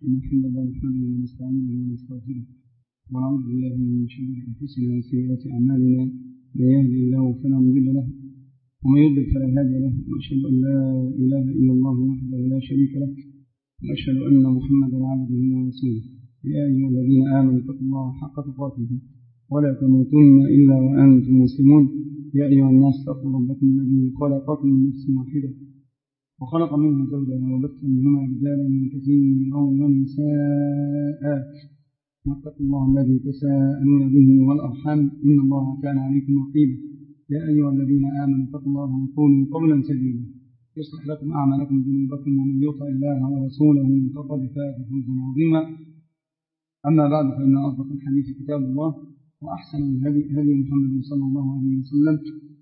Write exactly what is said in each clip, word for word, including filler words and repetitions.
إن الحمد لله نحمده ونستعينه ونستغفره ونعوذ بالله من شرور أنفسنا وسيئات أعمالنا، من يهده الله فلا مضل له ومن يضلل فلا هادي له، وأشهد أن لا إله إلا الله وحده لا شريك له، وأشهد أن محمدا عبده ورسوله. يا أيها الذين آمنوا اتقوا الله حق تقاته ولا تموتن إلا وأنتم مسلمون. يا أيها الناس اتقوا ربكم الذي خلقكم من نفس واحدة وخلق منها زوجها وبث منهما رجالا كثيرا ونساء، واتقوا الله الذي تساءلون به والأرحام إن الله كان عليكم رقيبا. يا أيها الذين آمنوا اتقوا الله وقولوا قولا سديدا يصلح لكم أعمالكم وذنوبكم، ومن يطع الله ورسوله فقد فاز فوزا عظيما. أما بعد، فإن أصدق الحديث كتاب الله، وأحسن الهدي هدي محمد صلى الله عليه وسلم،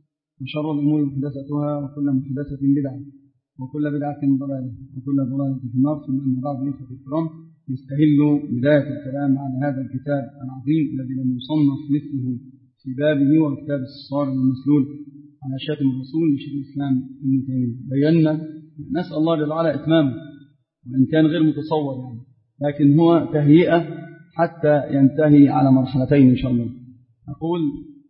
وشر الأمور محدثاتها، وكل محدثة بدعة، وكل بدعة ضلالة، وكل ضلالة في النار. ثم أما بعد، إخوة الكرام، نستهل بداية الكلام على هذا الكتاب العظيم الذي لم يصنف مثله في بابه، وكتاب الصارم المسلول على شاتم الرسول لشيخ الإسلام ابن تيمية. بينا نسأل الله جل وعلا إتمامه، وإن كان غير متصور يعني، لكن هو تهيئة حتى ينتهي على مرحلتين إن شاء الله. أقول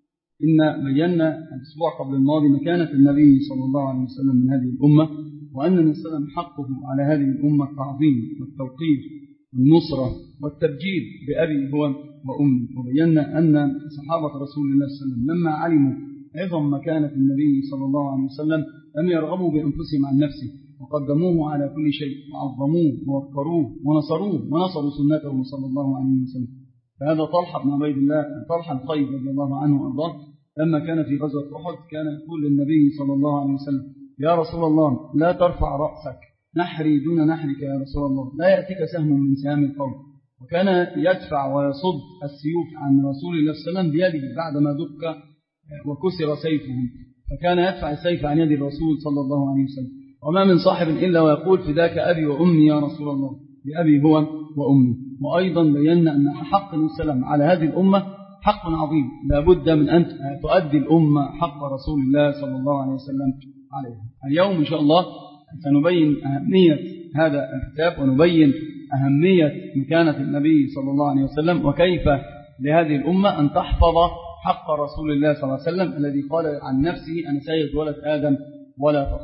إن بينا الأسبوع قبل الماضي مكانة النبي صلى الله عليه وسلم من هذه الأمة، وأن النبي صلى الله عليه وسلم حقه على هذه الأمة التعظيم والتوقير والنصرة والتبجيل بأبي هو وأمي. وبينا أن صحابة رسول الله صلى الله عليه وسلم لما علموا عظم مكانة النبي صلى الله عليه وسلم لم يرغبوا بأنفسهم عن نفسه، وقدموه على كل شيء، وعظموه ووقروه ونصروه ونصروا سنته صلى الله عليه وسلم. فهذا طلحة بن عبيد الله طلحة الخير رضي الله عنه وأرضاه، لما كان في غزوة أحد كان يقول للنبي صلى الله عليه وسلم: يا رسول الله، لا ترفع رأسك، نحري دون نحرك يا رسول الله، لا يأتيك سهم من سهام القوم. وكان يدفع ويصد السيوف عن رسول الله صلى الله عليه وسلم بيده بعدما دك وكسر سيفهم، فكان يدفع السيف عن يد الرسول صلى الله عليه وسلم. وما من صاحب إلا ويقول: فداك أبي وأمي يا رسول الله، بأبي هو وأمي. وأيضا بينا أن حق السلام على هذه الأمة حق عظيم، لا بد من أن تؤدي الأمة حق رسول الله صلى الله عليه وسلم عليه. اليوم إن شاء الله سنبين أهمية هذا الكتاب، ونبين أهمية مكانة النبي صلى الله عليه وسلم، وكيف لهذه الأمة أن تحفظ حق رسول الله صلى الله عليه وسلم الذي قال عن نفسه: أنا سيد ولد آدم ولا فخر.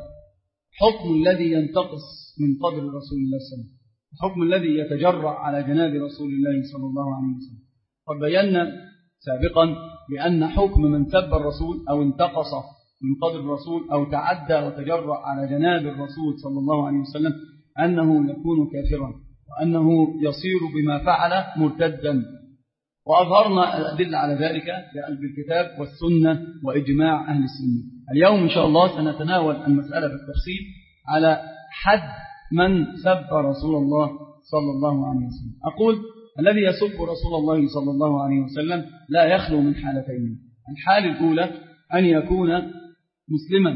حكم الذي ينتقص من قدر رسول الله صلى الله عليه وسلم، الحكم الذي يتجرع على جناب رسول الله صلى الله عليه وسلم. قد بينا سابقا بأن حكم من سب الرسول أو انتقص من قدر الرسول أو تعدى وتجرع على جناب الرسول صلى الله عليه وسلم أنه يكون كافرا، وأنه يصير بما فعل مرتدا. وأظهرنا الأدلة على ذلك بالكتاب والسنة وإجماع أهل السنة. اليوم إن شاء الله سنتناول المسألة بالتفصيل على حد من سب رسول الله صلى الله عليه وسلم. أقول: الذي يسب رسول الله صلى الله عليه وسلم لا يخلو من حالتين. الحالة الأولى أن يكون مسلما،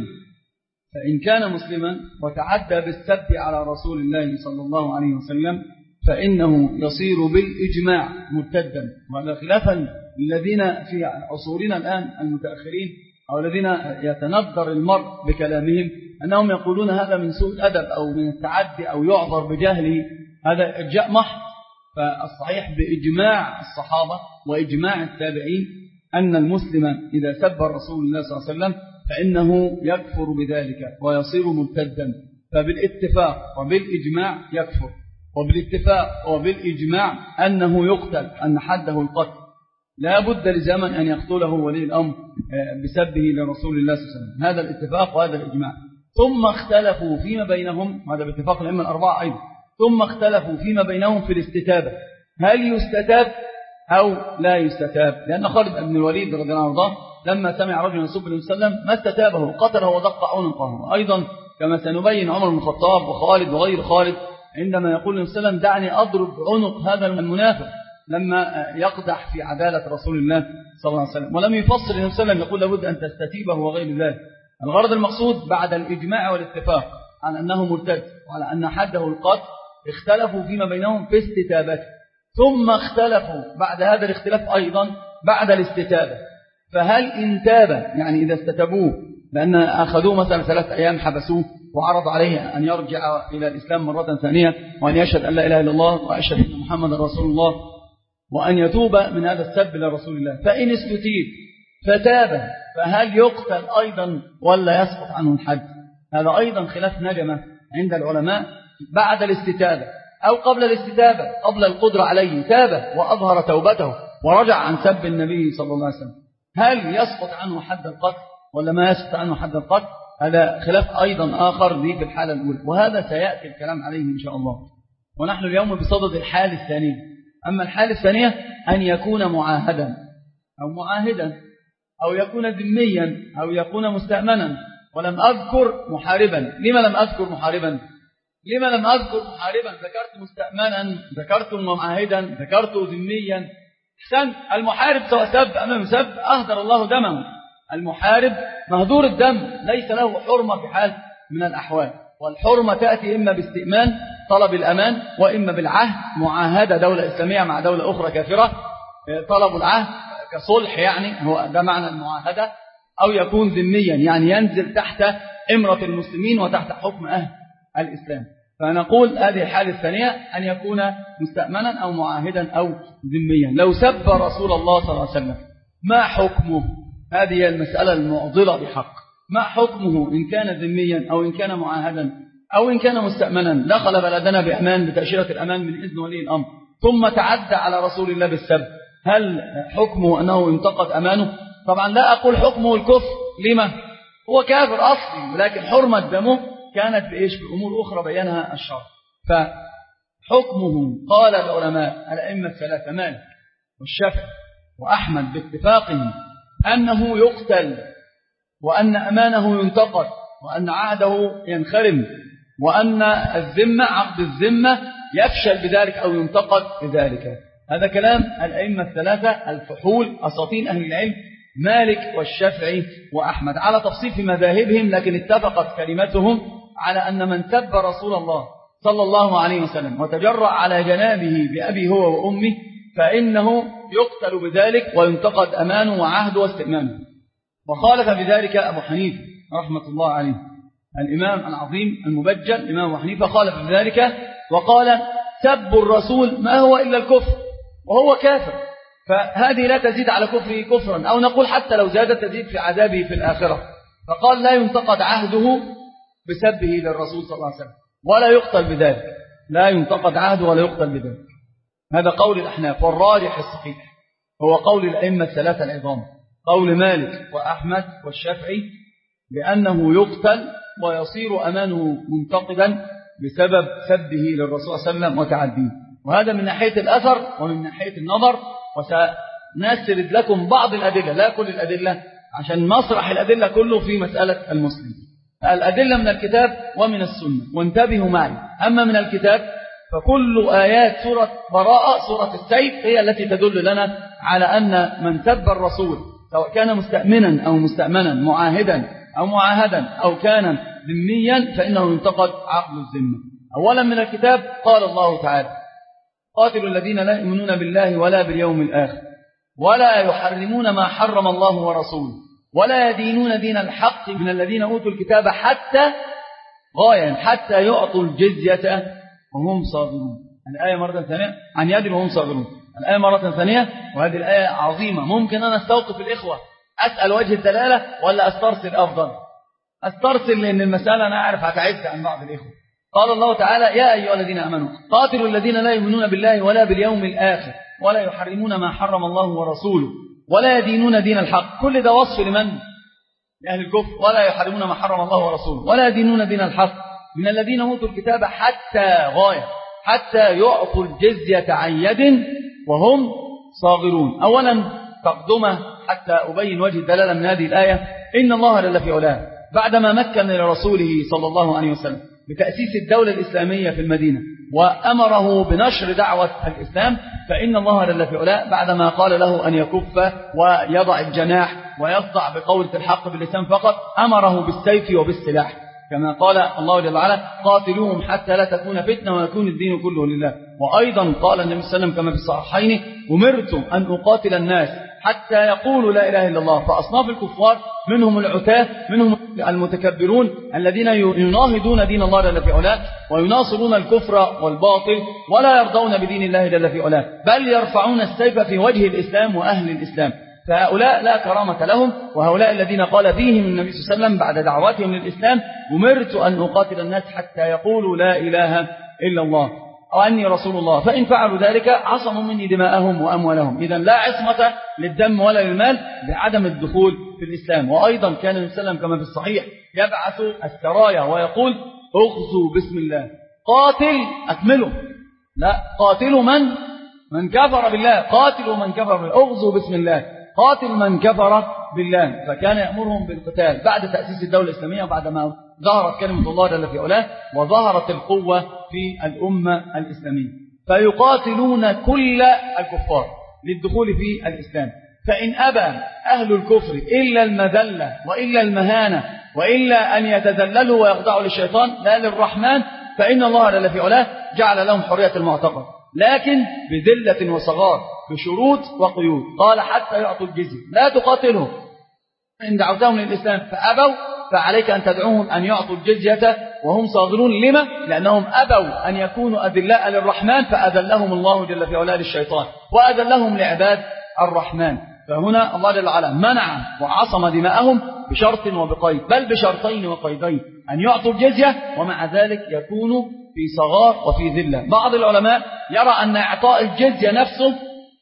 فإن كان مسلما وتعدى بالسب على رسول الله صلى الله عليه وسلم فإنه يصير بالإجماع مرتدا. وهذا خلافا الذين في عصورنا الآن المتأخرين، أو الذين يتندر المرء بكلامهم أنهم يقولون هذا من سوء الأدب أو من التعدي أو يعذر بجهله، هذا إرجاء محض. فالصحيح بإجماع الصحابة وإجماع التابعين أن المسلم إذا سب رسول الله صلى الله عليه وسلم فإنه يكفر بذلك ويصير مرتدا. فبالاتفاق وبالإجماع يكفر، وبالاتفاق وبالإجماع أنه يقتل، أن حده القتل، لا بد لزمن أن يقتله ولي الأمر بسبه لرسول الله صلى الله عليه وسلم. هذا الاتفاق وهذا الإجماع. ثم اختلفوا فيما بينهم، هذا باتفاق الأئمة الأربعة أيضا، ثم اختلفوا فيما بينهم في الاستتابة، هل يستتاب أو لا يستتاب؟ لأن خالد بن الوليد رضي الله عنه لما سمع رجلا يسب النبي صلى الله عليه وسلم ما استتابه، قتله ودق عنقه. أيضا كما سنبين عمر بن الخطاب وخالد وغير خالد عندما يقول النبي صلى الله عليه وسلم: دعني أضرب عنق هذا المنافق، لما يقدح في عدالة رسول الله صلى الله عليه وسلم. ولم يفصل النبي صلى الله عليه وسلم يقول لابد أن تستتيبه وغير ذلك. الغرض المقصود بعد الإجماع والاتفاق على أنه مرتد وعلى أن حده القتل، اختلفوا فيما بينهم في استتابته، ثم اختلفوا بعد هذا الاختلاف أيضا بعد الاستتابة، فهل إن تاب، يعني إذا استتبوه لأن أخذوه مثلا ثلاث أيام حبسوه وعرض عليه أن يرجع إلى الإسلام مرة ثانية وأن يشهد أن لا إله إلا الله وأشهد أن محمد رسول الله وأن يتوب من هذا السب لرسول الله. فإن استتيب فتاب فهل يقتل أيضا ولا يسقط عنه الحد؟ هذا أيضا خلاف نجمة عند العلماء بعد الاستتابة أو قبل الاستتابة، قبل القدرة عليه تاب وأظهر توبته ورجع عن سب النبي صلى الله عليه وسلم، هل يسقط عنه حد القتل ولا ما يسقط عنه حد القتل؟ هذا خلاف أيضا آخر ذي في الحالة الأولى، وهذا سيأتي الكلام عليه إن شاء الله. ونحن اليوم بصدد الحالة الثانية. أما الحالة الثانية أن يكون معاهدا أو معاهدا أو يكون ذميا أو يكون مستأمنا، ولم أذكر محاربا. لما لم أذكر محاربا؟ لما لم أذكر محاربا؟ ذكرت مستأمنا، ذكرت معاهدا، ذكرت ذميا. حسن المحارب سواء سب أمام سب أهدر الله دمه. المحارب مهدور الدم ليس له حرمة في حال من الأحوال، والحرمة تأتي إما باستئمان طلب الأمان وإما بالعهد، معاهدة دولة إسلامية مع دولة أخرى كافرة طلب العهد كصلح، يعني هو ده معنى المعاهدة، أو يكون ذميا يعني ينزل تحت إمرة المسلمين وتحت حكم أهل الإسلام. فنقول هذه الحالة الثانية أن يكون مستأمنا أو معاهدا أو ذميا. لو سب رسول الله صلى الله عليه وسلم ما حكمه؟ هذه المسألة المعضلة بحق. ما حكمه إن كان ذميا أو إن كان معاهدا أو إن كان مستأمنا؟ دخل بلدنا بأمان بتأشيرة الأمان من إذن ولي الأمر ثم تعدى على رسول الله بالسب، هل حكمه أنه انتقد أمانه؟ طبعا لا أقول حكمه الكفر، لما؟ هو كافر أصلي، ولكن حرمة دمه كانت بإيش؟ بأمور أخرى بيانها الشرع. فحكمه قال العلماء الأئمة الثلاثة مالك والشافعي وأحمد باتفاقهم أنه يقتل، وأن أمانه ينتقد، وأن عهده ينخرم، وأن الذمة عقد الذمة يفشل بذلك أو ينتقد بذلك. هذا كلام الأئمة الثلاثة الفحول أساطين أهل العلم مالك والشافعي وأحمد على تفصيل في مذاهبهم، لكن اتفقت كلمتهم على أن من سب رسول الله صلى الله عليه وسلم وتجرأ على جنابه بأبي هو وأمه فإنه يقتل بذلك وينتقد أمانه وعهده واستئمانه. وخالف بذلك أبو حنيفة رحمة الله عليه، الإمام العظيم المبجل الإمام أبو حنيفة خالف بذلك وقال سب الرسول ما هو إلا الكفر وهو كافر، فهذه لا تزيد على كفره كفرا، أو نقول حتى لو زادت تزيد في عذابه في الآخرة. فقال لا ينتقد عهده بسبه للرسول صلى الله عليه وسلم ولا يقتل بذلك، لا ينتقد عهده ولا يقتل بذلك. هذا قول الأحناف، والراجح الصحيح هو قول الأئمة الثلاثة العظام، قول مالك وأحمد والشافعي، بأنه يقتل ويصير أمانه منتقدا بسبب سبه للرسول صلى الله عليه وسلم وتعديه. وهذا من ناحية الأثر ومن ناحية النظر، وسنسرد لكم بعض الأدلة لا كل الأدلة عشان مسرح الأدلة كله في مسألة المسلم. الأدلة من الكتاب ومن السنة، وانتبهوا معي. أما من الكتاب فكل آيات سورة براءة سورة السيف هي التي تدل لنا على أن من سب الرسول سواء كان مستأمنا أو مستأمنا، معاهدا أو معاهدا، أو كان ذميا، فإنه ينتقد عقد الذمة. أولا من الكتاب قال الله تعالى قاتلوا الذين لا يؤمنون بالله ولا باليوم الآخر ولا يحرمون ما حرم الله ورسوله ولا يدينون دين الحق من الذين أوتوا الكتاب حتى غاية حتى يعطوا الجزية وهم صاغرون. الآية مرة ثانية عن يد وهم صاغرون. الآية مرة ثانية، وهذه الآية عظيمة. ممكن أنا استوقف الإخوة أسأل وجه الدلالة ولا أسترسل؟ أفضل أسترسل، لأن المسألة أنا أعرف هتعز عن بعض الإخوة. قال الله تعالى يا أيها الذين آمنوا قاتلوا الذين لا يؤمنون بالله ولا باليوم الآخر ولا يحرمون ما حرم الله ورسوله ولا يدينون دين الحق. كل ده وصف لمن؟ لأهل الكفر. ولا يحرمون ما حرم الله ورسوله ولا يدينون دين الحق من الذين أوتوا الكتاب حتى غاية حتى يعطوا الجزية عن يد وهم صاغرون. أولا تقدمه حتى أبين وجه الدلالة من هذه الآية، إن الله جل في علاه بعدما مكن لرسوله صلى الله عليه وسلم بتأسيس الدولة الإسلامية في المدينة وأمره بنشر دعوة الإسلام، فإن الله جل في علاه بعدما قال له أن يكف ويضع الجناح ويصدع بقولة الحق باللسان فقط، أمره بالسيف وبالسلاح، كما قال الله جل وعلا قاتلوهم حتى لا تكون فتنة ويكون الدين كله لله. وأيضا قال النبي صلى الله عليه وسلم كما في الصحيحين أمرت أن أقاتل الناس حتى يقولوا لا إله إلا الله. فأصناف الكفار منهم العتاة منهم المتكبرون الذين يناهضون دين الله جل في علاه ويناصرون الكفر والباطل ولا يرضون بدين الله جل في علاه، بل يرفعون السيف في وجه الإسلام وأهل الإسلام. فهؤلاء لا كرامة لهم، وهؤلاء الذين قال فيهم النبي صلى الله عليه وسلم بعد دعواتهم للإسلام: أمرت أن أقاتل الناس حتى يقولوا لا إله إلا الله وأني رسول الله، فإن فعلوا ذلك عصموا مني دماءهم وأموالهم. إذن لا عصمة للدم ولا للمال بعدم الدخول في الإسلام. وأيضا كان النبي صلى الله عليه وسلم كما في الصحيح يبعث السرايا ويقول: اغزوا بسم الله، قاتل أكمله، لا قاتلوا من من كفر بالله، قاتلوا من كفر بالله، اغزوا بسم الله، قاتل من كفر بالله. فكان يأمرهم بالقتال بعد تأسيس الدولة الإسلامية، بعدما ظهرت كلمة الله جل في علاه وظهرت القوة في الأمة الإسلامية، فيقاتلون كل الكفار للدخول في الإسلام. فإن أبى أهل الكفر إلا المذلة وإلا المهانة وإلا أن يتذللوا ويخضعوا للشيطان لا للرحمن، فإن الله جل في علاه جعل لهم حرية المعتقد، لكن بذلة وصغار، بشروط وقيود. قال: حتى يعطوا الجزية، لا تقاتلهم إن دعوتهم للإسلام فأبوا، فعليك أن تدعوهم أن يعطوا الجزية وهم صاغرون. لما؟ لأنهم أبوا أن يكونوا أذلاء للرحمن، فأذلهم الله جل في علاه للشيطان وأذلهم لعباد الرحمن. فهنا الله جل وعلا منع وعصم دماءهم بشرط وبقيد، بل بشرطين وقيدين: أن يعطوا الجزية، ومع ذلك يكونوا في صغار وفي ذلة. بعض العلماء يرى أن إعطاء الجزية نفسه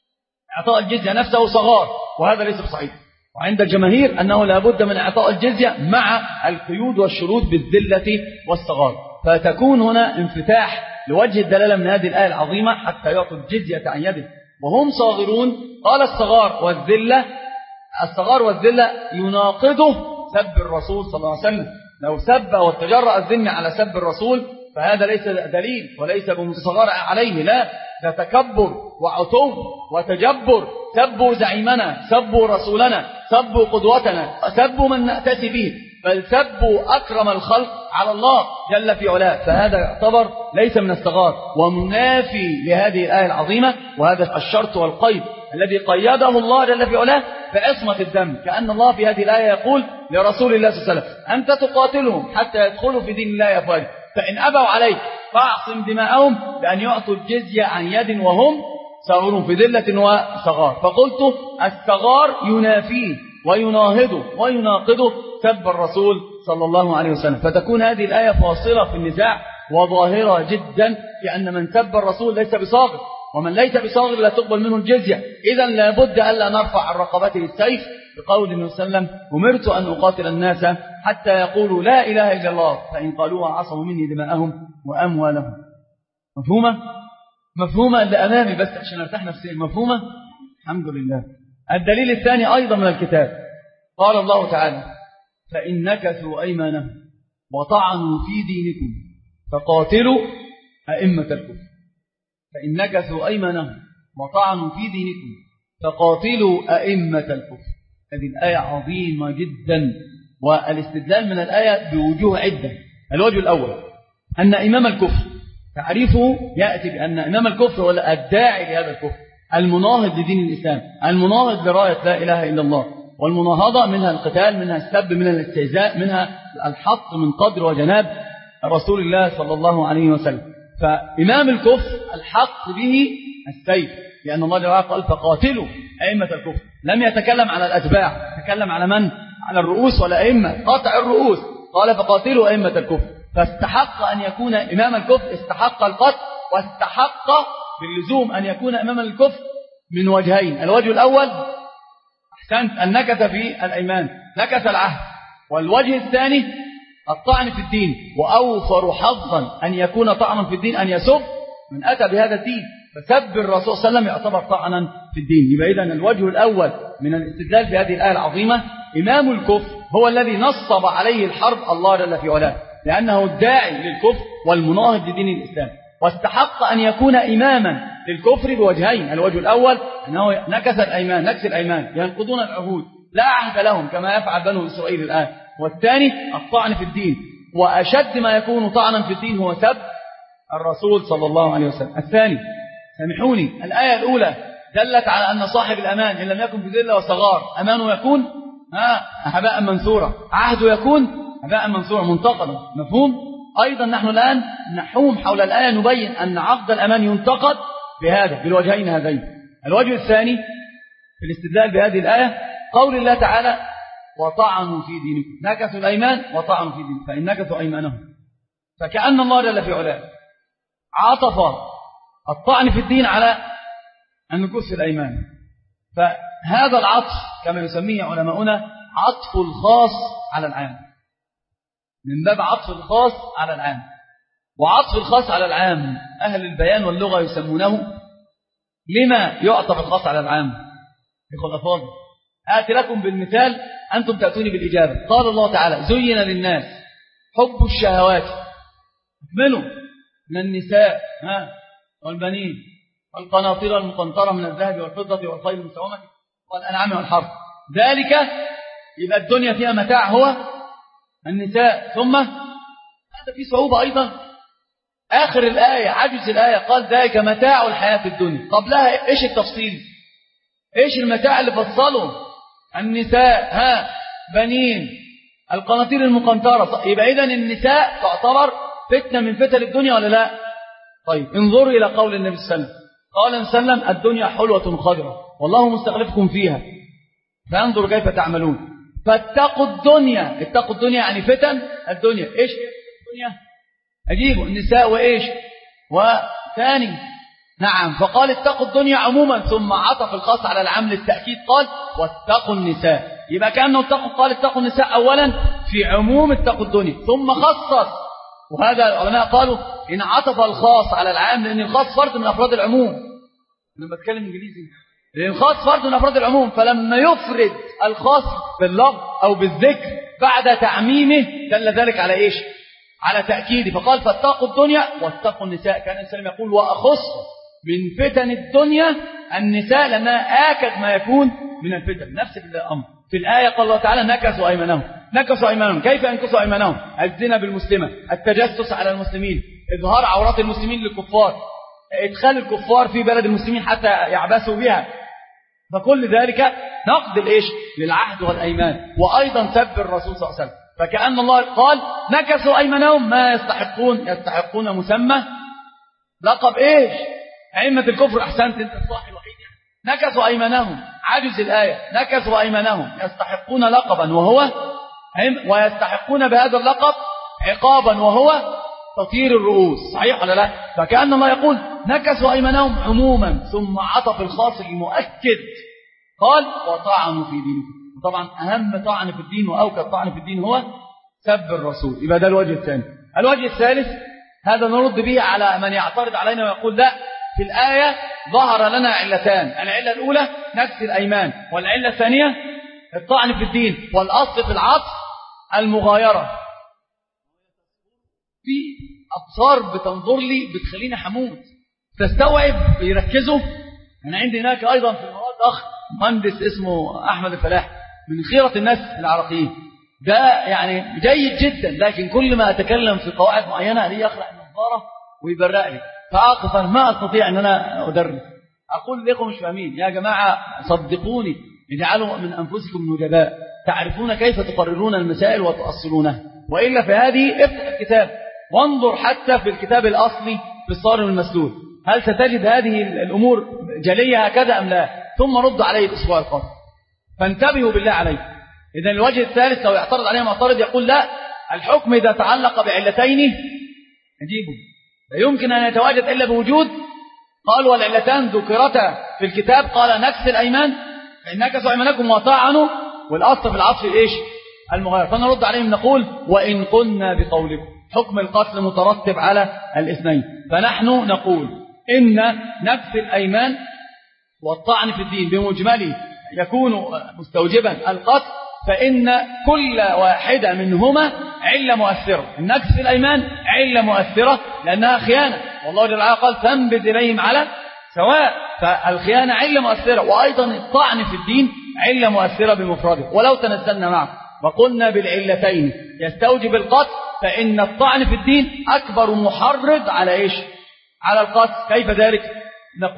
إعطاء الجزية نفسه صغار، وهذا ليس بصحيح. وعند الجماهير أنه لا بد من إعطاء الجزية مع القيود والشروط بالذلة والصغار، فتكون هنا انفتاح لوجه الدلالة من هذه الآية العظيمة: حتى يعطوا الجزية عن يد وهم صاغرون. قال: الصغار والذلة، الصغار والذلة يناقضه سب الرسول صلى الله عليه وسلم. لو سب وتجرأ الذمة على سب الرسول فهذا ليس دليل وليس بمتصغر عليه، لا، ده تكبر وعتو وتجبر. سبوا زعيمنا، سبوا رسولنا، سبوا قدوتنا، سبوا من نأتسي به، بل سبوا أكرم الخلق على الله جل في علاه. فهذا يعتبر ليس من الصغار ومنافي لهذه الآية العظيمة، وهذا الشرط والقيد الذي قيده الله جل في علاه بعصمة الدم. كأن الله في هذه الآية يقول لرسول الله صلى الله عليه وسلم: أنت تقاتلهم حتى يدخلوا في دين الله أفواجا، فإن أبوا عليك فاعصم دماءهم بأن يعطوا الجزية عن يد وهم صاغرون، في ذلة وصغار. فقلت: الصغار ينافيه ويناهضه ويناقضه سب الرسول صلى الله عليه وسلم. فتكون هذه الآية فاصلة في النزاع وظاهرة جدا في أن من سب الرسول ليس بصاغر، ومن ليس بصاغر لا تقبل منه الجزية. إذا لابد ألا نرفع عن رقبته السيف، بقول النبي صلى الله عليه وسلم: أمرت أن أقاتل الناس حتى يقولوا لا إله إلا الله، فإن قالوها عصموا مني دماءهم وأموالهم. مفهومة؟ مفهومة اللي أمامي بس عشان أرتاح نفسيا. مفهومة؟ الحمد لله. الدليل الثاني أيضا من الكتاب، قال الله تعالى: فإن نكثوا أيمانهم وطعنوا في دينكم فقاتلوا أئمة الكفر. فإن نكثوا أيمانهم وطعنوا في دينكم فقاتلوا أئمة الكفر. هذه الآية عظيمة جدا، والاستدلال من الآية بوجوه عدة. الوجه الأول أن إمام الكفر تعريفه يأتي بأن إمام الكفر هو الداعي لهذا الكفر، المناهض لدين الإسلام، المناهض لراية لا إله إلا الله. والمناهضة منها القتال، منها السب، منها الاستهزاء، منها الحط من قدر وجناب رسول الله صلى الله عليه وسلم. فإمام الكفر الحق به السيف، لأن الله جل وعلا قال: فقاتلوا أئمة الكفر. لم يتكلم على الأتباع، تكلم على من؟ على الرؤوس والأئمة، قاطع الرؤوس. قال: فقاتلوا أئمة الكفر. فاستحق أن يكون إمام الكفر، استحق القتل، واستحق باللزوم أن يكون إمام الكفر من وجهين. الوجه الأول أحسنت أن نكث في الأيمان، نكث العهد. والوجه الثاني الطعن في الدين، وأوفر حظا أن يكون طعنا في الدين أن يسب من أتى بهذا الدين. فسب الرسول صلى الله عليه وسلم يعتبر طعنا في الدين. يبقى إذن الوجه الأول من الاستدلال في هذه الآية العظيمة: إمام الكفر هو الذي نصب عليه الحرب الله جل في علاه، لأنه الداعي للكفر والمناهض لدين الإسلام، واستحق أن يكون إماما للكفر بوجهين. الوجه الأول أنه نكث الأيمان، نكث الأيمان، ينقضون العهود، لا عهد لهم كما يفعل بنو إسرائيل الآن. والثاني الطعن في الدين، وأشد ما يكون طعنا في الدين هو سب الرسول صلى الله عليه وسلم. الثاني، سامحوني، الآية الأولى دلت على أن صاحب الأمان إن لم يكن في ذلة وصغار أمانه يكون ها هباء منثورا، عهده يكون هباء منثورا منتقدا. مفهوم؟ أيضا نحن الآن نحوم حول الآية نبين أن عقد الأمان ينتقد بهذا بالوجهين هذين. الوجه الثاني في الاستدلال بهذه الآية قول الله تعالى وطعنوا في دينكم، نكثوا الأيمان وطعنوا في دينكم، فإن نكثوا أيمانهم. فكأن الله جل في علاه عطف الطعن في الدين على النكوث في الأيمان. فهذا العطف كما يسميه علماؤنا عطف الخاص على العام، من باب عطف الخاص على العام. وعطف الخاص على العام أهل البيان واللغة يسمونه لما يعطف الخاص على العام. يقول أفضل آتي لكم بالمثال أنتم تأتوني بالإجابة. قال الله تعالى زين للناس حب الشهوات منه من النساء ها والبنين والقناطير المقنطرة من الذهب والفضة والخيل المسومة والأنعام والحرث، ذلك يبقى الدنيا فيها متاع هو النساء. ثم هذا في صعوبة أيضا، آخر الآية عجز الآية قال ذلك متاع الحياة الدنيا، قبلها إيش التفصيل؟ إيش المتاع اللي فصله؟ النساء ها بنين القناطير المقنطرة. يبقى إذن النساء تعتبر فتنة من فتن الدنيا ولا لا؟ طيب انظروا إلى قول النبي صلى الله عليه وسلم، قال النبي صلى الله عليه وسلم الدنيا حلوة خضرة والله مستخلفكم فيها فانظروا كيف تعملون فاتقوا الدنيا. اتقوا الدنيا يعني فتن الدنيا. إيش الدنيا؟ أجيبوا النساء وإيش وثاني نعم. فقال اتقوا الدنيا عموما ثم عطف الخاص على العام للتأكيد قال واتقوا النساء. يبقى كأنه اتقوا قال اتقوا النساء أولا في عموم اتقوا الدنيا ثم خصص. وهذا العلماء قالوا إن عطف الخاص على العام لأن الخاص فرد من أفراد العموم. أنا بتكلم إنجليزي. لأن الخاص فرد من أفراد العموم، فلما يفرد الخاص باللفظ أو بالذكر بعد تعميمه دل ذلك على إيش؟ على تأكيده. فقال فاتقوا الدنيا واتقوا النساء. كان الإنسان يقول وأخص من فتن الدنيا النساء لأنها آكد ما يكون من الفتن. نفس الأمر في الآية قال الله تعالى نكثوا أيمانهم. نكثوا أيمانهم كيف ينكثوا أيمانهم؟ الزنا بالمسلمة، التجسس على المسلمين، إظهار عورات المسلمين للكفار، إدخال الكفار في بلد المسلمين حتى يعبثوا بها. فكل ذلك نقد الإيش للعهد والأيمان، وأيضا سب الرسول صلى الله عليه وسلم. فكأن الله قال نكثوا أيمانهم ما يستحقون يستحقون مسمى لقب إيش أئمة الكفر. أحسنت أنت الصاحب الوحيد. نكثوا أيمانهم عجز الآية نكثوا أيمانهم يستحقون لقبا وهو ويستحقون بهذا اللقب عقابا وهو تطير الرؤوس. صحيح ولا لا؟ فكأن الله يقول نكثوا أيمانهم عموما ثم عطف الخاص المؤكد قال وطعنوا في دينكم. وطبعا أهم طعن في الدين وأوكد طعن في الدين هو سب الرسول. يبقى ده الوجه الثاني. الوجه الثالث هذا نرد به على من يعترض علينا ويقول لا في الآية ظهر لنا علتان، العلة الأولى نكث الأيمان، والعلة الثانية الطعن في الدين، والأصل في العطف المغايرة. في أبصار بتنظر لي بتخليني حمود تستوعب يركزوا. أنا عندي هناك أيضا في المواد أخ مهندس اسمه أحمد الفلاح من خيرة الناس العراقيين، ده يعني جيد جدا، لكن كل ما أتكلم في قواعد معينة لي يخلع النظارة ويبرق لي فأقفا ما أستطيع أن أنا أدرس. أقول لكم مش فاهمين يا جماعة صدقوني اجعلوا من أنفسكم نجباء تعرفون كيف تقررون المسائل وتؤصلونها، وإلا في هذه افتح الكتاب وانظر حتى في الكتاب الأصلي في الصارم المسلول هل ستجد هذه الأمور جلية هكذا أم لا، ثم رد عليه الأسبوع القادم. فانتبهوا بالله عليكم. إذن الوجه الثالث لو يعترض عليه معترض يقول لا الحكم إذا تعلق بعلتين نجيبه لا يمكن أن يتواجد إلا بوجود. قال والعلتان ذكرتا في الكتاب قال نكث الأيمان فإن نكثوا أيمانكم وطعنوا، والأصل في العطف إيش المغاير. فنرد عليهم نقول وإن قلنا بقولكم حكم القتل مترتب على الاثنين، فنحن نقول إن نكث الأيمان والطعن في الدين بمجمله يكون مستوجبا القتل، فإن كل واحدة منهما علة مؤثرة. النكث في الأيمان علة مؤثرة لأنها خيانة، والله جل وعلا قال فانبذ إليهم على سواء. فالخيانة علة مؤثرة، وأيضا الطعن في الدين علة مؤثرة بمفرده. ولو تنزلنا معه وقلنا بالعلتين يستوجب القتل فإن الطعن في الدين أكبر محرض على إيش على القتل. كيف ذلك؟ نقول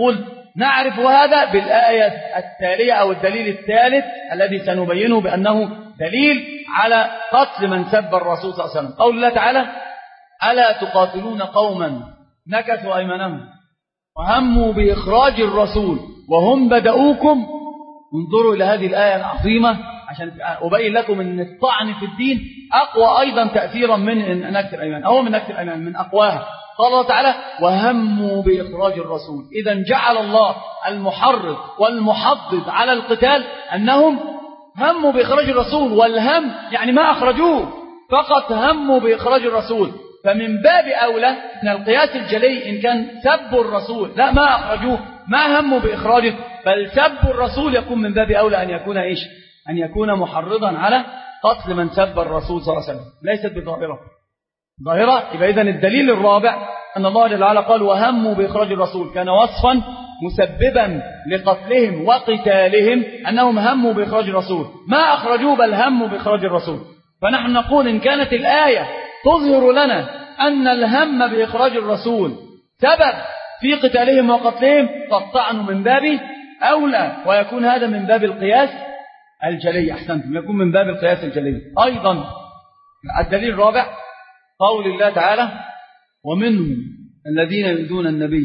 نعرف هذا بالآية التالية أو الدليل الثالث الذي سنبينه بأنه دليل على قتل من سب الرسول صلى الله عليه وسلم. قول الله تعالى: ألا تقاتلون قوما نكثوا أيمانهم وهموا بإخراج الرسول وهم بدؤوكم. انظروا إلى هذه الآية العظيمة عشان أبين لكم أن الطعن في الدين أقوى أيضا تأثيرا من نكث الأيمان أو من نكث الأيمان من أقواها. قال الله تعالى: وهموا بإخراج الرسول. إذا جعل الله المحرض والمحضض على القتال أنهم هموا بإخراج الرسول، والهم يعني ما أخرجوه، فقط هموا بإخراج الرسول. فمن باب أولى من القياس الجلي إن كان سبوا الرسول لا ما أخرجوه ما هموا بإخراجه، بل سبوا الرسول يكون من باب أولى أن يكون إيش؟ أن يكون محرضا على قتل من سب الرسول صلى الله عليه وسلم، ليست بظاهرة ظاهرة. يبقى إذن الدليل الرابع أن الله جل وعلا قال: وهموا بإخراج الرسول، كان وصفا مسببا لقتلهم وقتالهم أنهم هموا بإخراج الرسول، ما أخرجوه بل هموا بإخراج الرسول. فنحن نقول إن كانت الآية تظهر لنا أن الهم بإخراج الرسول سبب في قتالهم وقتلهم، فالطعن من باب أولى، ويكون هذا من باب القياس الجلي. أحسنتم، يكون من باب القياس الجلي. أيضا الدليل الرابع قول الله تعالى: ومنهم الذين يؤذون النبي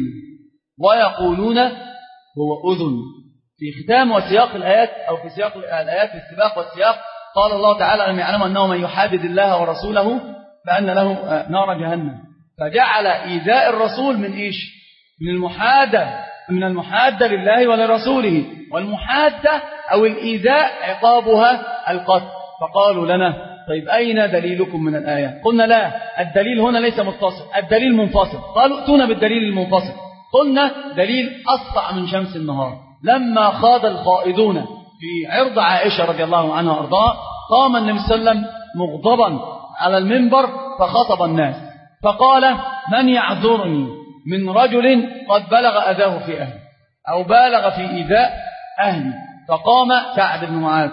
ويقولون هو أذن. في ختام وسياق الآيات أو في سياق الآيات في السباق والسياق قال الله تعالى: ألم يعلم أنه من يحادد الله ورسوله فأن له نار جهنم. فجعل إيذاء الرسول من إيش؟ من المحادة من المحادة لله ولرسوله، والمحادة أو الإيذاء عقابها القتل. فقالوا لنا: طيب أين دليلكم من الآية؟ قلنا: لا، الدليل هنا ليس متصل، الدليل منفصل. قالوا: ائتونا بالدليل المنفصل. قلنا: دليل أسطع من شمس النهار. لما خاض الخائضون في عرض عائشة رضي الله عنها وأرضاها، قام النبي صلى الله عليه وسلم مغضبا على المنبر فخطب الناس فقال: من يعذرني من رجل قد بلغ أذاه في أهلي أو بالغ في إيذاء أهلي؟ فقام سعد بن معاذ،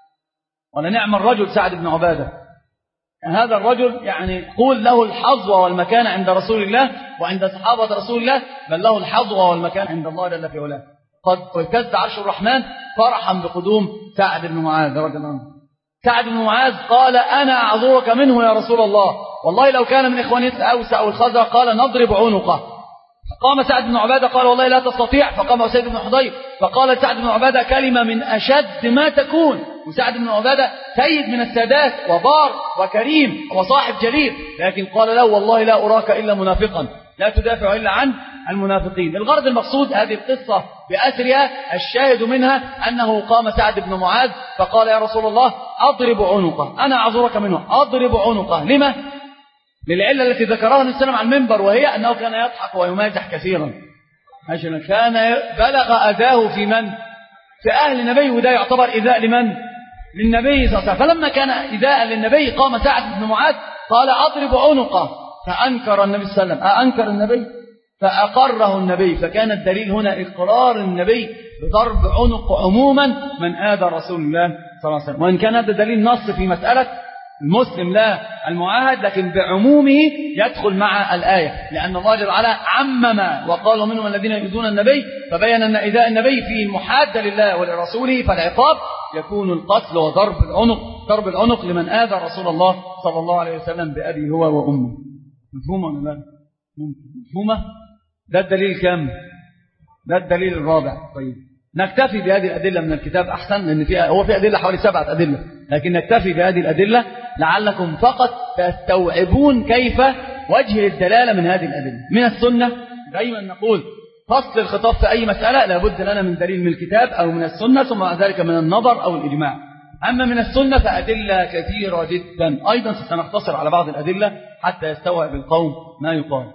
ولنعم الرجل سعد بن عبادة. هذا الرجل يعني قول له الحظوة والمكان عند رسول الله وعند صحابة رسول الله، بل له الحظوة والمكان عند الله جل في علاه. قد اهتز عرش الرحمن فرحا بقدوم سعد بن معاذ رضي الله عنه. سعد بن معاذ قال: أنا أعذرك منه يا رسول الله، والله لو كان من إخواني الأوس أو الخزرج قال نضرب عنقه. فقام سعد بن عبادة قال: والله لا تستطيع. فقام أسيد بن حضير فقال سعد بن عبادة كلمة من أشد ما تكون. وسعد بن عبادة سيد من السادات وبار وكريم وصاحب جليل، لكن قال له: والله لا أراك إلا منافقا، لا تدافع إلا عن المنافقين. الغرض المقصود هذه القصة بأسرها الشاهد منها أنه قام سعد بن معاذ فقال: يا رسول الله أضرب عنقه، أنا أعذرك منه، أضرب عنقه. لما؟ للعلة التي ذكرها النبي صلى الله عليه وسلم عن المنبر، وهي أنه كان يضحك ويمازح كثيرا، عشان كان بلغ أذاه في من؟ في أهل النبي، وده يعتبر إذاء لمن؟ للنبي صلى الله عليه وسلم. فلما كان إذاء للنبي قام سعد بن معاذ قال: أضرب عنقه. فأنكر النبي صلى الله عليه وسلم، أنكر النبي فأقره النبي. فكان الدليل هنا إقرار النبي بضرب عنق عموما من آذى رسول الله صلى الله عليه وسلم. وإن كان هذا دليل نص في مسألة المسلم لا المعاهد، لكن بعمومه يدخل مع الآية، لأن الله جل وعلا عمم وقالوا منهم الذين يؤذون النبي، فبين أن إذاء النبي فيه محادة لله ولرسوله، فالعقاب يكون القتل وضرب العنق ضرب العنق لمن آذى رسول الله صلى الله عليه وسلم بأبي هو وأمه. مفهومة ولا لا؟ مفهومة؟ ده الدليل كم؟ ده الدليل الرابع. طيب نكتفي بهذه الأدلة من الكتاب أحسن، لأن فيها هو في أدلة حوالي سبعة أدلة، لكن نكتفي بهذه الأدلة لعلكم فقط تستوعبون كيف وجه الدلالة من هذه الأدلة. من السنة دائما نقول فصل الخطاب في أي مسألة لابد لنا من دليل من الكتاب أو من السنة، ثم بعد ذلك من النظر أو الإجماع. أما من السنة فأدلة كثيرة جدا، أيضا سنختصر على بعض الأدلة حتى يستوعب القوم ما يقال.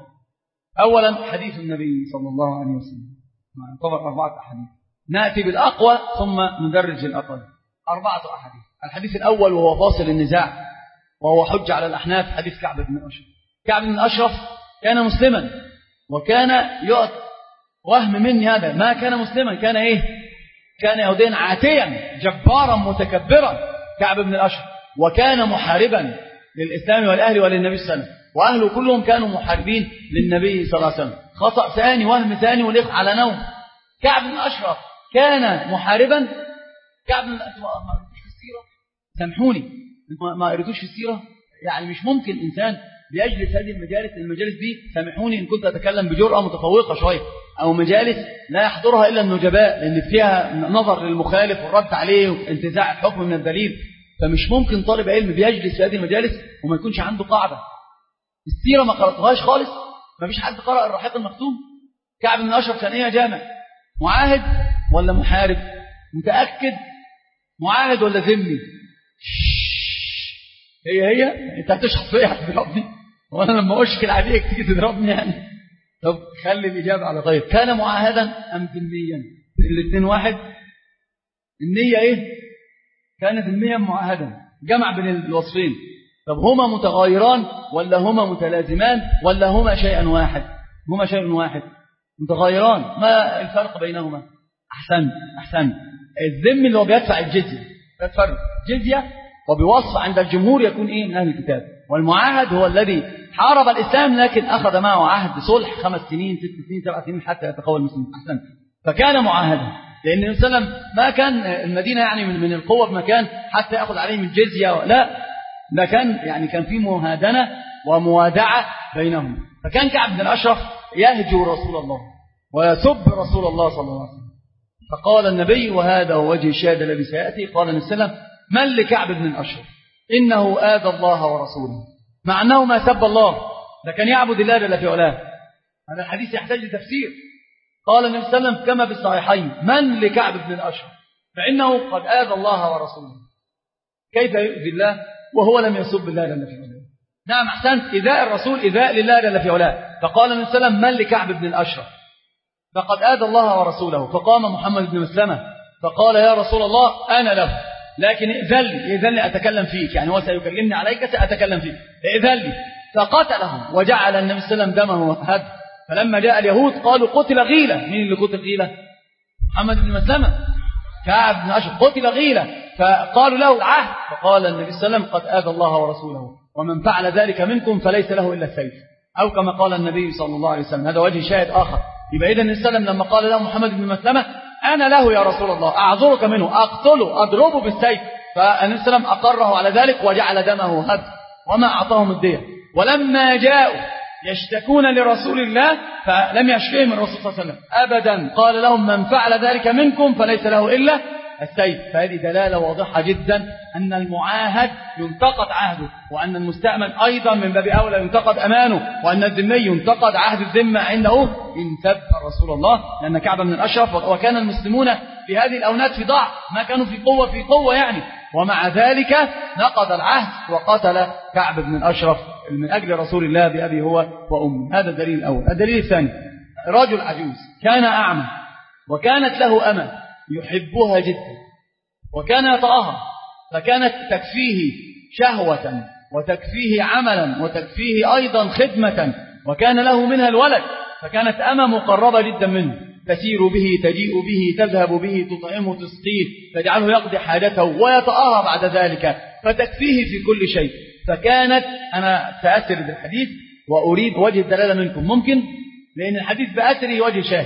أولا حديث النبي صلى الله عليه وسلم، يعتبر أربعة أحاديث، نأتي بالأقوى ثم ندرج الأقل. أربعة أحاديث. الحديث الأول وهو فاصل النزاع وهو حج على الأحناف، حديث كعب بن أشرف. كعب بن أشرف كان مسلما، وكان يؤت وهم مني هذا، ما كان مسلما، كان إيه؟ كان يهوديا عاتيا جبارا متكبرا كعب بن الأشرف، وكان محاربا للإسلام والأهل وللنبي صلى الله عليه وسلم، وأهله كلهم كانوا محاربين للنبي صلى الله عليه وسلم. خطأ ثاني، وهم ثاني، وليق على نوم. كعب بن أشرف كان محاربا. كعب بن أشرف ما قريتوش في السيرة، سامحوني ما قريتوش في السيرة. يعني مش ممكن إنسان بيجلس هذه المجالس المجالس دي، سامحوني إن كنت أتكلم بجرأة متفوقة شوية، أو مجالس لا يحضرها إلا النجباء لأن فيها نظر للمخالف والرد عليه وانتزاع الحكم من الدليل. فمش ممكن طالب علم بيجلس في هذه المجالس وما يكونش عنده قاعدة. السيرة ما قرأتهاش خالص، ما فيش حد قرأ الرحيق المختوم. كعب بن أشرف كان إيه يا جامع؟ معاهد ولا محارب؟ متأكد؟ معاهد ولا ذمي؟ هي هي انت هتشخص فيها هتضربني وانا لما اشكل عليك تيجي تضربني يعني؟ طب خلي الاجابه على طيب. كان معاهدا ام ذميا؟ الاثنين واحد. النيه ايه؟ كان ذميا معاهدا، جمع بين الوصفين. طب هما متغايران ولا هما متلازمان ولا هما شيئا واحد؟ هما شيء واحد متغايران. ما الفرق بينهما؟ احسن احسن الذم اللي هو بيدفع الجزيه، ده الفرق. جزيه وبوصف عند الجمهور يكون إيه؟ من أهل الكتاب. والمعاهد هو الذي حارب الإسلام لكن أخذ معه عهد صلح خمس سنين ست سنين سبع سنين حتى يتقوى المسلمين. أحسن. فكان معاهدا لأن النبي صلى الله عليه وسلم ما كان المدينة يعني من من القوة بمكان حتى يأخذ عليهم الجزية، لا، ده كان يعني كان في مهادنة وموادعة بينهم. فكان كعب بن الأشرف يهجو رسول الله ويسب رسول الله صلى الله عليه وسلم. فقال النبي، وهذا هو وجه الشاهد الذي سيأتي، قال النبي صلى الله عليه وسلم: من لكعب بن الأشرف إنه آذى الله ورسوله. مع أنه ما سب الله، ده كان يعبد الله جل في علاه. هذا الحديث يحتاج لتفسير. قال النبي صلى الله عليه وسلم كما في الصحيحين: من لكعب بن الأشرف فإنه قد آذى الله ورسوله. كيف يؤذي الله وهو لم يسب الله جل في علاه؟ نعم أحسنت، إيذاء الرسول إيذاء لله جل في علاه. فقال النبي صلى الله عليه وسلم: من لكعب بن الأشرف فقد آذى الله ورسوله. فقام محمد بن مسلمة فقال: يا رسول الله أنا له، لكن ائذن لي ائذن لي أتكلم فيك، يعني هو سيكلمني عليك سأتكلم فيك، ائذن لي. فقتلهم وجعل النبي صلى الله عليه وسلم دمه هد. فلما جاء اليهود قالوا: قتل غيلة. مين اللي قتل غيلة؟ محمد بن مسلمة. كعب بن أشرف قتل غيلة. فقالوا له العهد، فقال النبي صلى الله عليه وسلم: قد آذى الله ورسوله، ومن فعل ذلك منكم فليس له إلا السيف، أو كما قال النبي صلى الله عليه وسلم. هذا وجه شاهد آخر. يبقى إذن النبي صلى الله عليه وسلم لما قال له محمد بن مسلمة: أنا له يا رسول الله، أعذرك منه، أقتله أضربه بالسيف. فالنبي صلى الله عليه وسلم أقره على ذلك وجعل دمه هد وما أعطاهم الدية. ولما جاءوا يشتكون لرسول الله فلم يشفيهم الرسول صلى الله عليه وسلم أبدا، قال لهم: من فعل ذلك منكم فليس له إلا السيف. فهذه دلالة واضحة جدا أن المعاهد ينتقد عهده، وأن المستأمن أيضا من باب أولى ينتقد أمانه، وأن الذمي ينتقد عهد الذمة عنده إن سب رسول الله. لأن كعب بن الأشرف وكان المسلمون في هذه الأونات في ضعف، ما كانوا في قوة في قوة يعني، ومع ذلك نقض العهد وقتل كعب بن الأشرف من أجل رسول الله بأبي هو وأمه. هذا الدليل الأول. الدليل الثاني: رجل عجوز كان أعمى وكانت له أمة يحبها جدا وكان يطأها، فكانت تكفيه شهوة وتكفيه عملا وتكفيه أيضا خدمة، وكان له منها الولد، فكانت أمة مقربة جدا منه، تسير به تجيء به تذهب به تطعمه تسقيه تجعله يقضي حاجته ويطأها بعد ذلك، فتكفيه في كل شيء. فكانت، أنا سأسرد الحديث وأريد وجه الدلالة منكم ممكن، لأن الحديث بأسره وجه شاهد.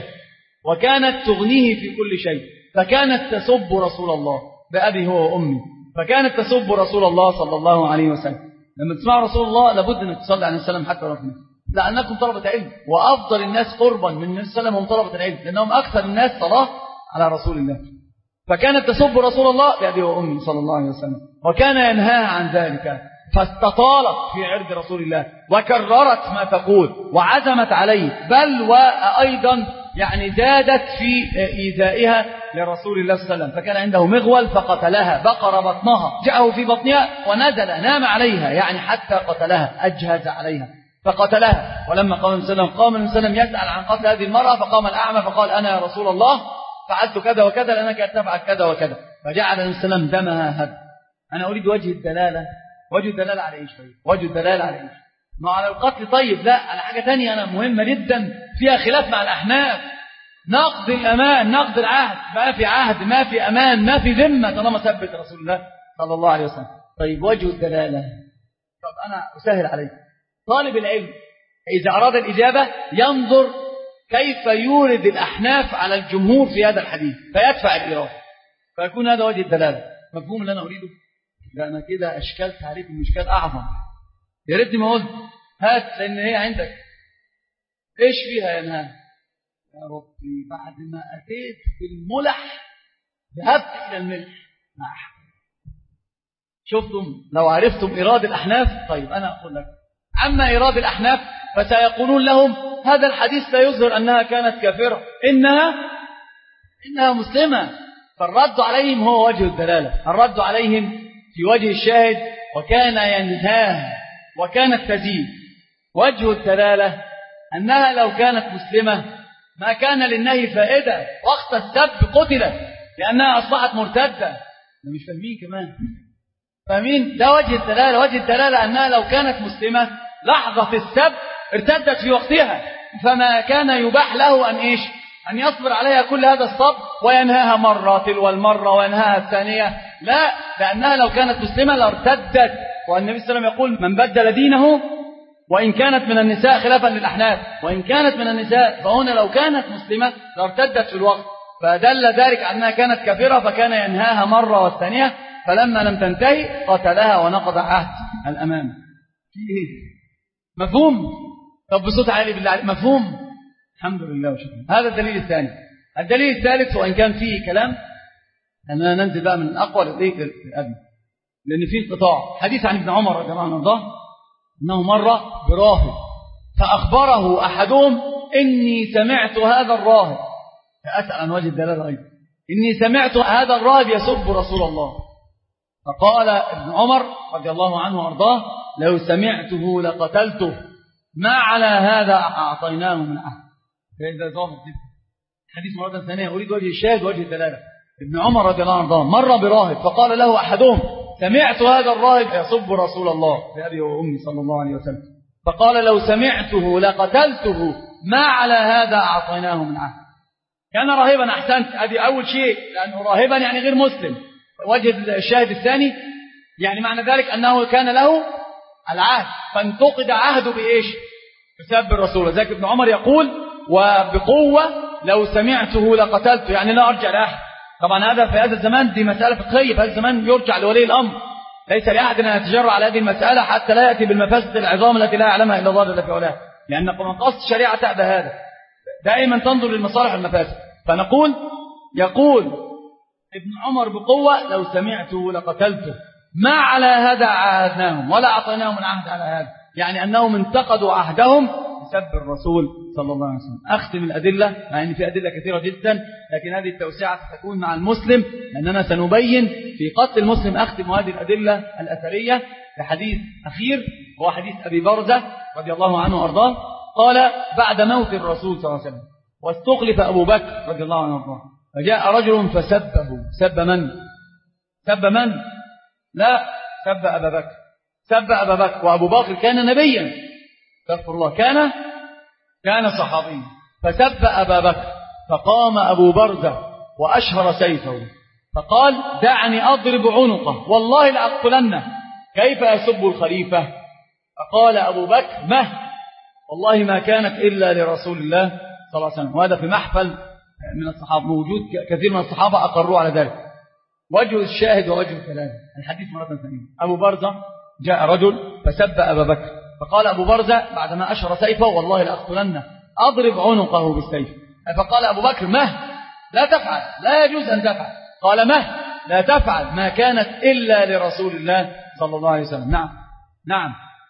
وكانت تغنيه في كل شيء، فكانت تسب رسول الله بأبي هو وأمي، فكانت تسب رسول الله صلى الله عليه وسلم. لما تسمع رسول الله لابد أن تصلي عليه وسلم حتى رفنا، لأنكم طلبة علم، وأفضل الناس قربا من النبي صلى الله عليه وسلم هم طلبة العلم، لأنهم أكثر الناس صلاة على رسول الله. فكانت تسب رسول الله بأبي وأمي صلى الله عليه وسلم، وكان ينهاها عن ذلك، فاستطالت في عرض رسول الله وكررت ما تقول وعزمت عليه، بل وأيضا يعني زادت في إيذائها لرسول الله صلى الله عليه وسلم. فكان عنده مغول فقتلها، بقر بطنها، جاءه في بطنها ونزل نام عليها، يعني حتى قتلها، أجهز عليها فقتلها. ولما قام النبي صلى الله عليه وسلم قام النبي صلى الله عليه وسلم يسأل عن قتل هذه المرأة، فقام الأعمى فقال: أنا يا رسول الله فعلت كذا وكذا لأنك تفعل كذا وكذا، فجعل النبي صلى الله عليه وسلم دمها هد. أنا أريد وجه الدلالة. وجه الدلالة على إيش؟ وجه الدلالة على إيش؟ ما على القتل. طيب لا، على حاجة تانية أنا مهمة جدا فيها خلاف مع الأحناف: نقض الأمان، نقض العهد. ما في عهد، ما في أمان، ما في ذمة طالما ثبت رسول الله صلى الله عليه وسلم. طيب وجه الدلالة. طب أنا أسهل عليك. طالب العلم إذا أراد الإجابة ينظر كيف يورد الأحناف على الجمهور في هذا الحديث فيدفع الإيراد، فيكون هذا وجه الدلالة. مفهوم اللي أنا أريده؟ لا أنا كده أشكلت عليكم إشكال أعظم، يا ريتني ما قلت هات، لأن هي عندك إيش فيها يا نهار يا ربي بعد ما أتيت بالملح ذهبت إلى الملح. شفتم لو عرفتم إيراد الأحناف؟ طيب أنا أقول لك أما إيراد الأحناف فسيقولون لهم هذا الحديث لا يظهر أنها كانت كافرة، إنها إنها مسلمة. فالرد عليهم هو وجه الدلالة، الرد عليهم في وجه الشاهد وكان ينهاه وكانت تزيد. وجه الدلالة أنها لو كانت مسلمة ما كان للنهي فائدة، وقت السب قتلت لأنها أصبحت مرتدة. مش فاهمين كمان؟ فاهمين؟ ده وجه الدلالة. وجه الدلالة أنها لو كانت مسلمة لحظة السب ارتدت في وقتها، فما كان يباح له أن إيش؟ أن يصبر عليها كل هذا الصبر وينهاها مرة تلو المرة وينهاها الثانية. لا، لأنها لو كانت مسلمة لارتدت. والنبي صلى الله عليه وسلم يقول من بدل دينه وإن كانت من النساء، خلافا للأحناف، وإن كانت من النساء، فهنا لو كانت مسلمة لارتدت في الوقت، فدل ذلك أنها كانت كافرة فكان ينهاها مرة والثانية، فلما لم تنتهي قتلها ونقض عهد الأمانة. مفهوم؟ طب بصوت عالي بالله، مفهوم؟ الحمد لله وشكرا. هذا الدليل الثاني. الدليل الثالث وإن كان فيه كلام أننا ننزل بقى من الأقوى للأدنى، لأن فيه انقطاع. حديث عن ابن عمر رضي الله عنه وارضاه أنه مر براهب فأخبره أحدهم إني سمعت هذا الراهب، فأسأل عن وجه الدلالة أيضا، إني سمعت هذا الراهب يسب رسول الله. فقال ابن عمر رضي الله عنه وارضاه لو سمعته لقتلته، ما على هذا أعطيناه من عهد. فإذا ظاهر الحديث مرة ثانية أريد وجه الشاهد وجه الدلالة. ابن عمر رضي الله عنه وارضاه مر براهب فقال له أحدهم سمعت هذا الراهب يسب رسول الله بأبي وأمي صلى الله عليه وسلم، فقال لو سمعته لقتلته، ما على هذا أعطيناه من عهد. كان راهبا، أحسنت، هذه أول شيء، لأنه راهبا يعني غير مسلم. وجه الشاهد الثاني يعني معنى ذلك أنه كان له العهد، فانتقد عهده بإيش؟ بسب الرسول. ذلك ابن عمر يقول وبقوة لو سمعته لقتلته، يعني لا أرجع لأحد. طبعا هذا في هذا الزمان دي مسألة فقهية، في هذا الزمان يرجع لولي الأمر، ليس لأحد أن يتجرأ على هذه المسألة حتى لا يأتي بالمفاسد العظام التي لا يعلمها إلا الله جل في علاه، لأن مقاصد الشريعة تأبى هذا، دائما تنظر للمصالح والمفاسد. فنقول يقول ابن عمر بقوة لو سمعته لقتلته، ما على هذا عاهدناهم ولا أعطيناهم العهد على هذا، يعني أنهم انتقدوا عهدهم بسب الرسول صلى الله عليه وسلم. أختم الأدلة، يعني في أدلة كثيرة جدا، لكن هذه التوسعة ستكون مع المسلم لأننا سنبين في قتل المسلم. أختم هذه الأدلة الأثرية بحديث أخير، هو حديث أبي برزة رضي الله عنه وأرضاه، قال بعد موت الرسول صلى الله عليه وسلم واستخلف أبو بكر رضي الله عنه وأرضاه، فجاء رجل فسبه. سب من؟ سب من؟ لا، سب أبا بكر، سب أبا بكر، وأبو بكر كان نبيا، استغفر الله، كان كان صحابيا، فسب أبا بكر، فقام أبو برزة وأشهر سيفه فقال دعني أضرب عنقه والله لأقتلنه، كيف يسب الخليفة؟ فقال أبو بكر مه، والله ما كانت إلا لرسول الله صلى الله عليه وسلم. وهذا في محفل من الصحابة موجود، كثير من الصحابة أقروا على ذلك. وجه الشاهد ووجه الكلام الحديث مرة ثانية، أبو برزة جاء رجل فسب أبا بكر، فقال أبو برزة بعدما أشهر سيفه والله لأقتلنه أضرب عنقه بالسيف. فقال أبو بكر مه، لا تفعل، لا يجوز أن تفعل. قال مه، لا تفعل، ما كانت إلا لرسول الله صلى الله عليه وسلم. نعم نعم،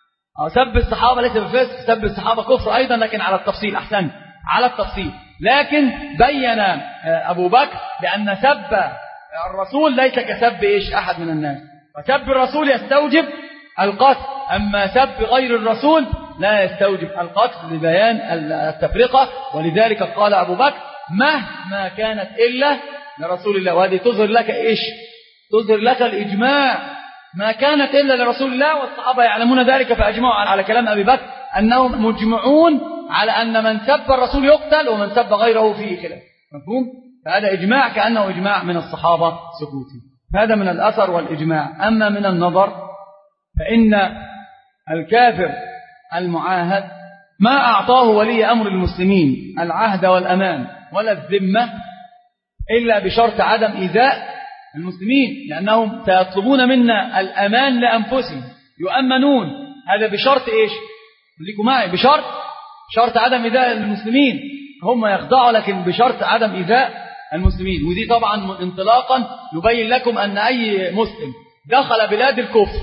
سب الصحابة ليس بفسق، سب الصحابة كفر أيضا، لكن على التفصيل، أحسن، على التفصيل. لكن بين أبو بكر بأن سب الرسول ليس كسب إيش أحد من الناس، فسب الرسول يستوجب القتل، أما سب غير الرسول لا يستوجب القتل، لبيان التفرقة. ولذلك قال أبو بكر مهما كانت إلا لرسول الله. وهذه تظهر لك إيش؟ تظهر لك الإجماع، ما كانت إلا لرسول الله، والصحابة يعلمون ذلك فأجمعوا على كلام أبي بكر أنهم مجمعون على أن من سب الرسول يقتل ومن سب غيره فيه خلاف. مفهوم؟ فهذا إجماع كأنه إجماع من الصحابة سكوتي. هذا من الأثر والإجماع. أما من النظر فإن الكافر المعاهد ما أعطاه ولي أمر المسلمين العهد والأمان ولا الذمة إلا بشرط عدم إيذاء المسلمين، لأنهم سيطلبون منا الأمان لأنفسهم، يؤمنون. هذا بشرط إيش؟ خليكم معي، بشرط شرط عدم إيذاء المسلمين. هم يخضعوا لكن بشرط عدم إيذاء المسلمين. ودي طبعا انطلاقا يبين لكم أن أي مسلم دخل بلاد الكفر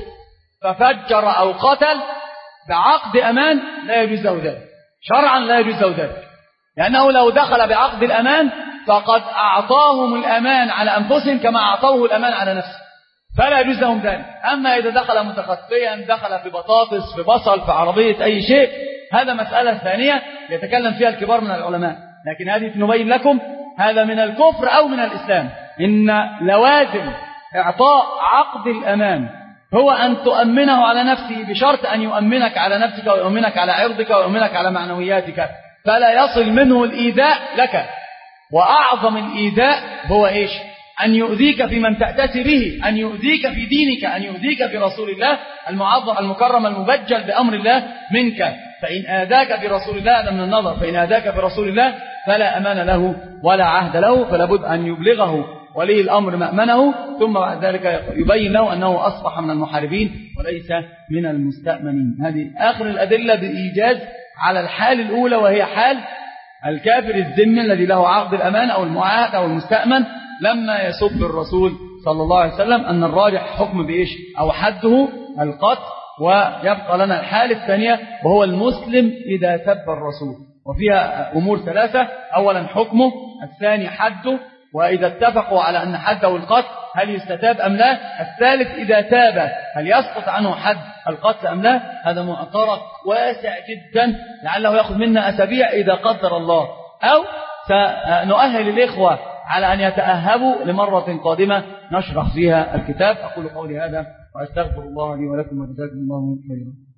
ففجر أو قتل بعقد أمان لا يجوز له ذلك، شرعا لا يجوز له ذلك، لأنه لو دخل بعقد الأمان فقد أعطاهم الأمان على أنفسهم كما أعطوه الأمان على نفسه، فلا يجوز لهم ذلك. أما إذا دخل متخفيا، دخل في بطاطس، في بصل، في عربية، أي شيء، هذا مسألة ثانية يتكلم فيها الكبار من العلماء، لكن هذه نبين لكم هذا من الكفر أو من الإسلام. إن لوازم إعطاء عقد الأمان هو أن تؤمنه على نفسه بشرط أن يؤمنك على نفسك ويؤمنك على عرضك ويؤمنك على معنوياتك، فلا يصل منه الإيذاء لك. وأعظم الإيذاء هو إيش؟ أن يؤذيك في من تأتسي به، أن يؤذيك في دينك، أن يؤذيك في رسول الله المعظم المكرم المبجل بأمر الله منك. فإن آذاك برسول الله، هذا من النظر، فإن آذاك برسول الله فلا أمان له ولا عهد له، فلا بد أن يبلغه ولي الأمر مأمنه، ثم بعد ذلك يبين له أنه أصبح من المحاربين وليس من المستأمنين. هذه آخر الأدلة بإيجاز على الحال الأولى، وهي حال الكافر الذمي الذي له عقد الأمان أو المعاهد أو المستأمن لما يسب الرسول صلى الله عليه وسلم، أن الراجح حكم بإيش أو حده القتل. ويبقى لنا الحال الثانية وهو المسلم إذا سب الرسول، وفيها أمور ثلاثة: أولا حكمه، الثاني حده، وإذا اتفقوا على أن حده القتل هل يستتاب أم لا، الثالث إذا تاب هل يسقط عنه حد القتل أم لا. هذا معترك واسع جدا لعله يأخذ منا أسابيع إذا قدر الله، أو سنؤهل الإخوة على أن يتأهبوا لمرة قادمة نشرح فيها الكتاب. أقول قولي هذا وأستغفر الله لي ولكم وجزاكم الله خيرا.